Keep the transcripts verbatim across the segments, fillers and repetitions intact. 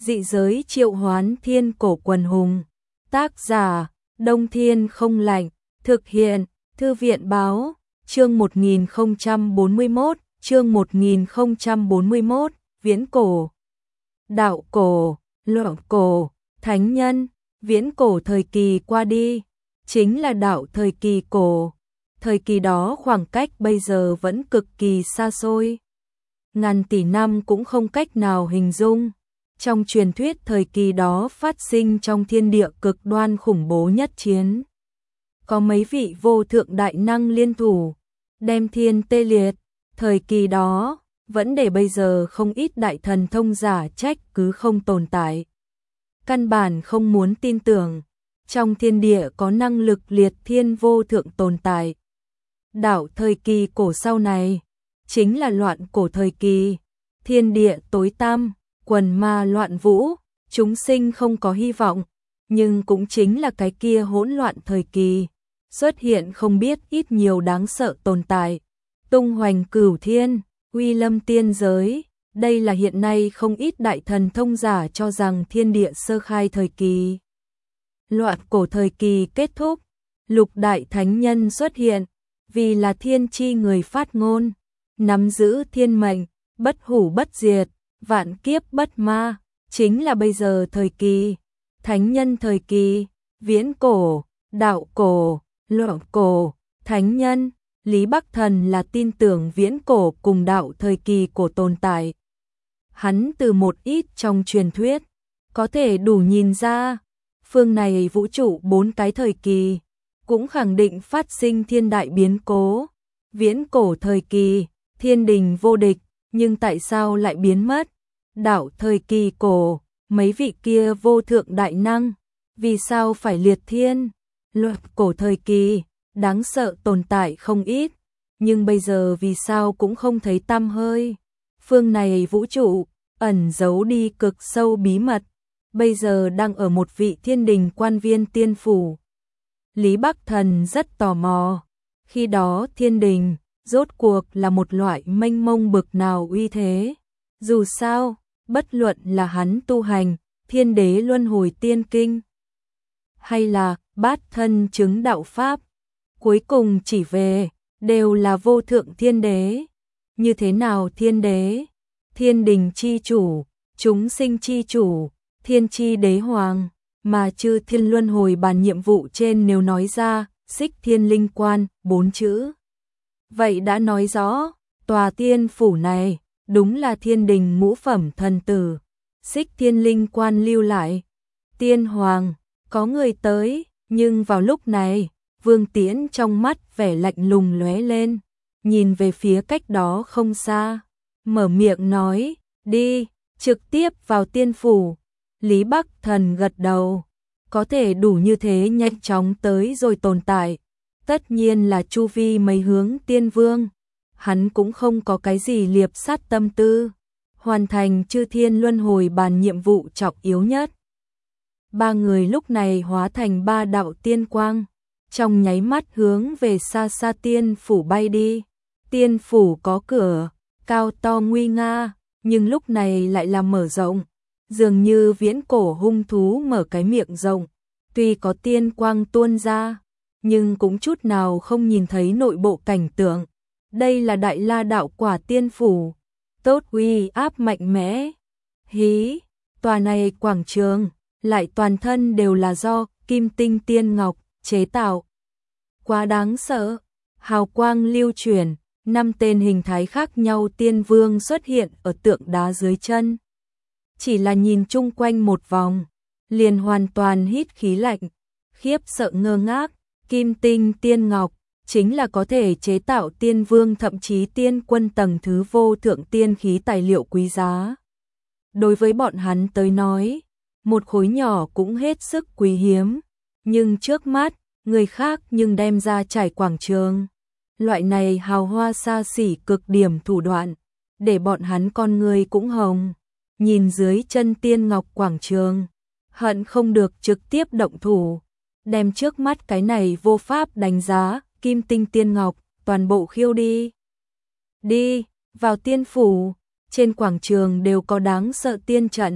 Dị giới triệu hoán thiên cổ quần hùng. Tác giả, Đông Thiên không lạnh. Thực hiện, Thư viện báo. Chương một nghìn không trăm bốn mươi mốt, chương một nghìn không trăm bốn mươi mốt, viễn cổ. Đạo cổ, lượng cổ, thánh nhân, viễn cổ thời kỳ qua đi, chính là đạo thời kỳ cổ. Thời kỳ đó khoảng cách bây giờ vẫn cực kỳ xa xôi. Ngàn tỷ năm cũng không cách nào hình dung. Trong truyền thuyết thời kỳ đó phát sinh trong thiên địa cực đoan khủng bố nhất chiến. Có mấy vị vô thượng đại năng liên thủ, đem thiên tê liệt. Thời kỳ đó, vẫn để bây giờ không ít đại thần thông giả trách cứ không tồn tại. Căn bản không muốn tin tưởng, trong thiên địa có năng lực liệt thiên vô thượng tồn tại. Đạo thời kỳ cổ sau này, chính là loạn cổ thời kỳ, thiên địa tối tăm, quần ma loạn vũ, chúng sinh không có hy vọng, nhưng cũng chính là cái kia hỗn loạn thời kỳ, xuất hiện không biết ít nhiều đáng sợ tồn tại, tung hoành cửu thiên, uy lâm tiên giới. Đây là hiện nay không ít đại thần thông giả cho rằng thiên địa sơ khai thời kỳ. Loạn cổ thời kỳ kết thúc, lục đại thánh nhân xuất hiện, vì là thiên chi người phát ngôn, nắm giữ thiên mệnh, bất hủ bất diệt, vạn kiếp bất ma, chính là bây giờ thời kỳ, thánh nhân thời kỳ, viễn cổ, đạo cổ, loạn cổ, thánh nhân. Lý Bắc Thần là tin tưởng viễn cổ cùng đạo thời kỳ cổ tồn tại. Hắn từ một ít trong truyền thuyết, có thể đủ nhìn ra, phương này vũ trụ bốn cái thời kỳ, cũng khẳng định phát sinh thiên đại biến cố. Viễn cổ thời kỳ, thiên đình vô địch, nhưng tại sao lại biến mất? Đạo thời kỳ cổ, mấy vị kia vô thượng đại năng, vì sao phải liệt thiên? Loạn cổ thời kỳ, đáng sợ tồn tại không ít, nhưng bây giờ vì sao cũng không thấy tăm hơi. Phương này vũ trụ, ẩn giấu đi cực sâu bí mật, bây giờ đang ở một vị thiên đình quan viên tiên phủ. Lý Bắc Thần rất tò mò, khi đó thiên đình, rốt cuộc là một loại mênh mông bực nào uy thế. Dù sao, bất luận là hắn tu hành, thiên đế luân hồi tiên kinh, hay là bát thân chứng đạo pháp, cuối cùng chỉ về, đều là vô thượng thiên đế. Như thế nào thiên đế? Thiên đình chi chủ, chúng sinh chi chủ, thiên chi đế hoàng, mà chư thiên luân hồi bàn nhiệm vụ trên nếu nói ra, xích thiên linh quan, bốn chữ. Vậy đã nói rõ, tòa tiên phủ này, đúng là thiên đình ngũ phẩm thần tử, xích thiên linh quan lưu lại. Tiên hoàng, có người tới, nhưng vào lúc này, Vương Tiễn trong mắt vẻ lạnh lùng lóe lên, nhìn về phía cách đó không xa, mở miệng nói, đi, trực tiếp vào tiên phủ. Lý Bắc Thần gật đầu, có thể đủ như thế nhanh chóng tới rồi tồn tại, tất nhiên là chu vi mấy hướng tiên vương, hắn cũng không có cái gì liệp sát tâm tư, hoàn thành chư thiên luân hồi bàn nhiệm vụ trọng yếu nhất. Ba người lúc này hóa thành ba đạo tiên quang, trong nháy mắt hướng về xa xa tiên phủ bay đi. Tiên phủ có cửa, cao to nguy nga, nhưng lúc này lại là mở rộng, dường như viễn cổ hung thú mở cái miệng rộng. Tuy có tiên quang tuôn ra, nhưng cũng chút nào không nhìn thấy nội bộ cảnh tượng. Đây là Đại La đạo quả tiên phủ, tốt uy áp mạnh mẽ. Hí, tòa này quảng trường, lại toàn thân đều là do kim tinh tiên ngọc chế tạo. Quá đáng sợ, hào quang lưu chuyển, năm tên hình thái khác nhau tiên vương xuất hiện ở tượng đá dưới chân. Chỉ là nhìn chung quanh một vòng, liền hoàn toàn hít khí lạnh, khiếp sợ ngơ ngác. Kim tinh tiên ngọc, chính là có thể chế tạo tiên vương thậm chí tiên quân tầng thứ vô thượng tiên khí tài liệu quý giá. Đối với bọn hắn tới nói, một khối nhỏ cũng hết sức quý hiếm, nhưng trước mắt, người khác nhưng đem ra trải quảng trường. Loại này hào hoa xa xỉ cực điểm thủ đoạn, để bọn hắn con người cũng hồng. Nhìn dưới chân tiên ngọc quảng trường, hận không được trực tiếp động thủ, đem trước mắt cái này vô pháp đánh giá, kim tinh tiên ngọc, toàn bộ khiêu đi. Đi, vào tiên phủ, trên quảng trường đều có đáng sợ tiên trận,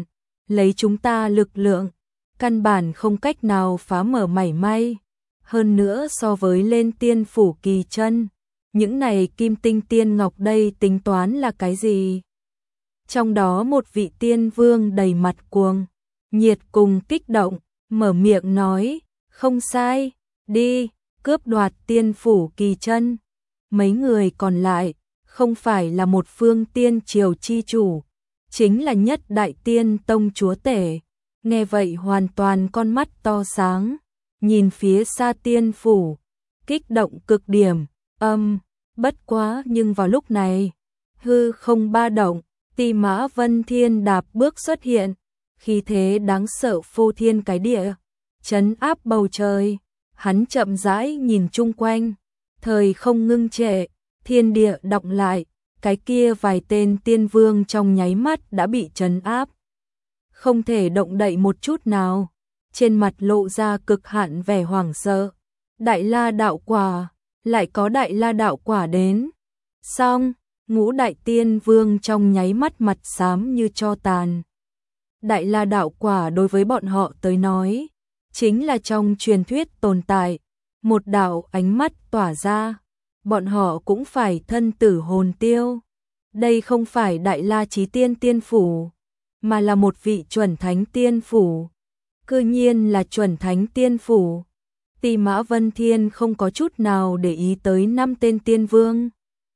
lấy chúng ta lực lượng, căn bản không cách nào phá mở mảy may. Hơn nữa so với lên tiên phủ kỳ chân, những này kim tinh tiên ngọc đây tính toán là cái gì? Trong đó một vị tiên vương đầy mặt cuồng nhiệt cùng kích động, mở miệng nói, không sai, đi, cướp đoạt tiên phủ kỳ chân. Mấy người còn lại, không phải là một phương tiên triều chi chủ, chính là nhất đại tiên tông chúa tể. Nghe vậy hoàn toàn con mắt to sáng, nhìn phía xa tiên phủ, kích động cực điểm, âm, bất quá nhưng vào lúc này, hư không ba động, Ti Mã Vân Thiên đạp bước xuất hiện, khí thế đáng sợ phô thiên cái địa, trấn áp bầu trời. Hắn chậm rãi nhìn chung quanh, thời không ngưng trệ, thiên địa động lại, cái kia vài tên tiên vương trong nháy mắt đã bị trấn áp, không thể động đậy một chút nào, trên mặt lộ ra cực hạn vẻ hoảng sợ. Đại La đạo quả, lại có Đại La đạo quả đến. Xong, ngũ đại tiên vương trong nháy mắt mặt xám như tro tàn. Đại La đạo quả đối với bọn họ tới nói, chính là trong truyền thuyết tồn tại, một đạo ánh mắt tỏa ra, bọn họ cũng phải thân tử hồn tiêu. Đây không phải Đại La Chí Tiên tiên phủ, mà là một vị chuẩn thánh tiên phủ. Cư nhiên là chuẩn thánh tiên phủ. Ti Mã Vân Thiên không có chút nào để ý tới năm tên tiên vương.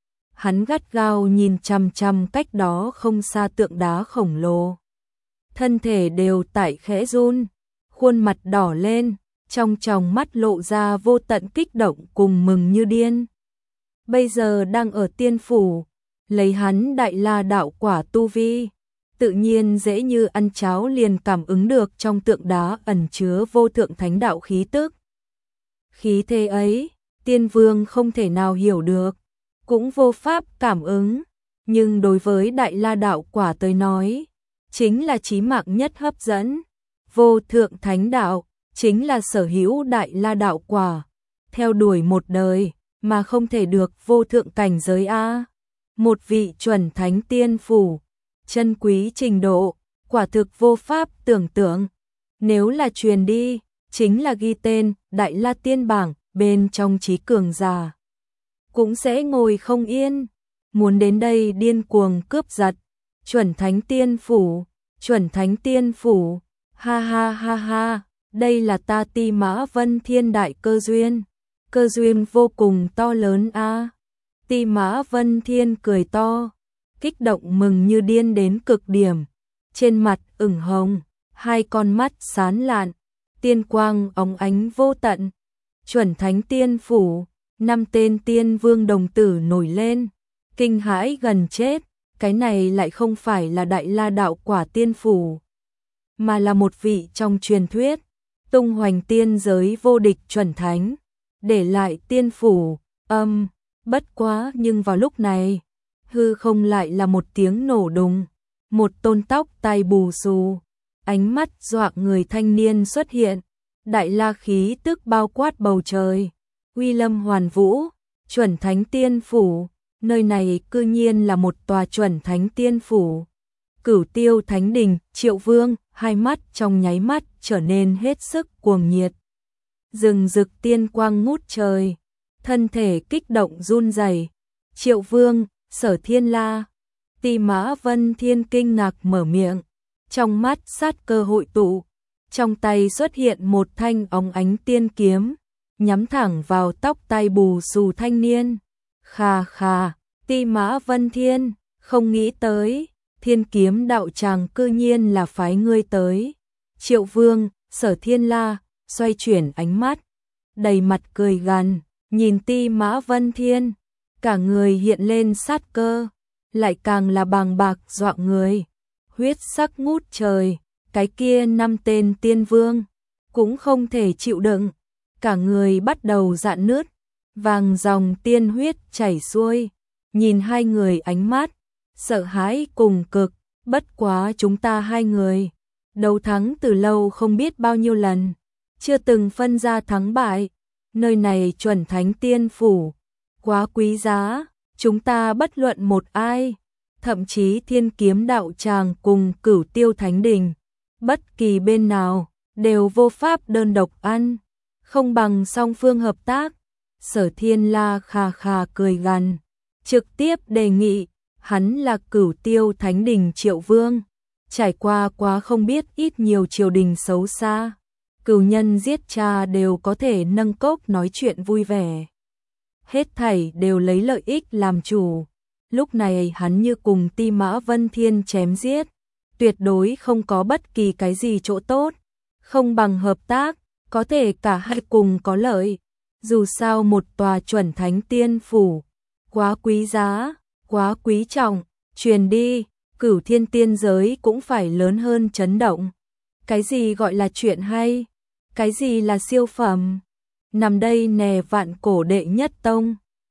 Hắn gắt gao nhìn chằm chằm cách đó không xa tượng đá khổng lồ. Thân thể đều tại khẽ run, khuôn mặt đỏ lên, trong tròng mắt lộ ra vô tận kích động cùng mừng như điên. Bây giờ đang ở tiên phủ, lấy hắn Đại La đạo quả tu vi, tự nhiên dễ như ăn cháo liền cảm ứng được trong tượng đá ẩn chứa vô thượng thánh đạo khí tức. Khí thế ấy, tiên vương không thể nào hiểu được, cũng vô pháp cảm ứng, nhưng đối với Đại La đạo quả tới nói, chính là chí mạng nhất hấp dẫn. Vô thượng thánh đạo, chính là sở hữu Đại La đạo quả, theo đuổi một đời, mà không thể được vô thượng cảnh giới A. Một vị chuẩn thánh tiên phủ, chân quý trình độ, quả thực vô pháp tưởng tượng. Nếu là truyền đi, chính là ghi tên Đại La tiên bảng bên trong trí cường giả, cũng sẽ ngồi không yên, muốn đến đây điên cuồng cướp giật. Chuẩn thánh tiên phủ, chuẩn thánh tiên phủ, ha ha ha ha, đây là ta Ti Mã Vân Thiên đại cơ duyên, cơ duyên vô cùng to lớn a. Ti Mã Vân Thiên cười to, kích động mừng như điên đến cực điểm, trên mặt ửng hồng, hai con mắt sáng lạn, tiên quang óng ánh vô tận. Chuẩn thánh tiên phủ, năm tên tiên vương đồng tử nổi lên, kinh hãi gần chết, cái này lại không phải là Đại La đạo quả tiên phủ, mà là một vị trong truyền thuyết, tung hoành tiên giới vô địch chuẩn thánh, để lại tiên phủ. Âm, bất quá nhưng vào lúc này, hư không lại là một tiếng nổ đùng, một tôn tóc tai bù xù, ánh mắt dọa người thanh niên xuất hiện, Đại La khí tức bao quát bầu trời, uy lâm hoàn vũ, chuẩn thánh tiên phủ, nơi này cư nhiên là một tòa chuẩn thánh tiên phủ. Cửu Tiêu Thánh Đình, Triệu Vương, hai mắt trong nháy mắt trở nên hết sức cuồng nhiệt. Rừng rực tiên quang ngút trời, thân thể kích động run rẩy. Triệu Vương, Sở Thiên La, Ti Mã Vân Thiên kinh ngạc mở miệng, trong mắt sát cơ hội tụ, trong tay xuất hiện một thanh óng ánh tiên kiếm, nhắm thẳng vào tóc tai bù xù thanh niên. Khà khà, Ti Mã Vân Thiên, không nghĩ tới, Thiên Kiếm đạo tràng cư nhiên là phái ngươi tới. Triệu Vương, Sở Thiên La, xoay chuyển ánh mắt, đầy mặt cười gằn, nhìn Ti Mã Vân Thiên, cả người hiện lên sát cơ, lại càng là bàng bạc dọa người, huyết sắc ngút trời, cái kia năm tên tiên vương, cũng không thể chịu đựng, cả người bắt đầu rạn nứt, vàng dòng tiên huyết chảy xuôi, nhìn hai người ánh mắt, sợ hãi cùng cực, bất quá chúng ta hai người, đấu thắng từ lâu không biết bao nhiêu lần, chưa từng phân ra thắng bại, nơi này chuẩn thánh tiên phủ, quá quý giá, chúng ta bất luận một ai, thậm chí Thiên Kiếm đạo tràng cùng Cửu Tiêu Thánh Đình, bất kỳ bên nào đều vô pháp đơn độc ăn, không bằng song phương hợp tác. Sở Thiên La khà khà cười gằn, trực tiếp đề nghị, hắn là Cửu Tiêu Thánh Đình Triệu Vương, trải qua quá không biết ít nhiều triều đình xấu xa, cửu nhân giết cha đều có thể nâng cốc nói chuyện vui vẻ. Hết thảy đều lấy lợi ích làm chủ, lúc này hắn như cùng Ti Mã Vân Thiên chém giết, tuyệt đối không có bất kỳ cái gì chỗ tốt, không bằng hợp tác, có thể cả hai cùng có lợi. Dù sao một tòa chuẩn thánh tiên phủ, quá quý giá, quá quý trọng, truyền đi, Cửu Thiên tiên giới cũng phải lớn hơn chấn động. Cái gì gọi là chuyện hay? Cái gì là siêu phẩm? Nằm đây nè vạn cổ đệ nhất tông.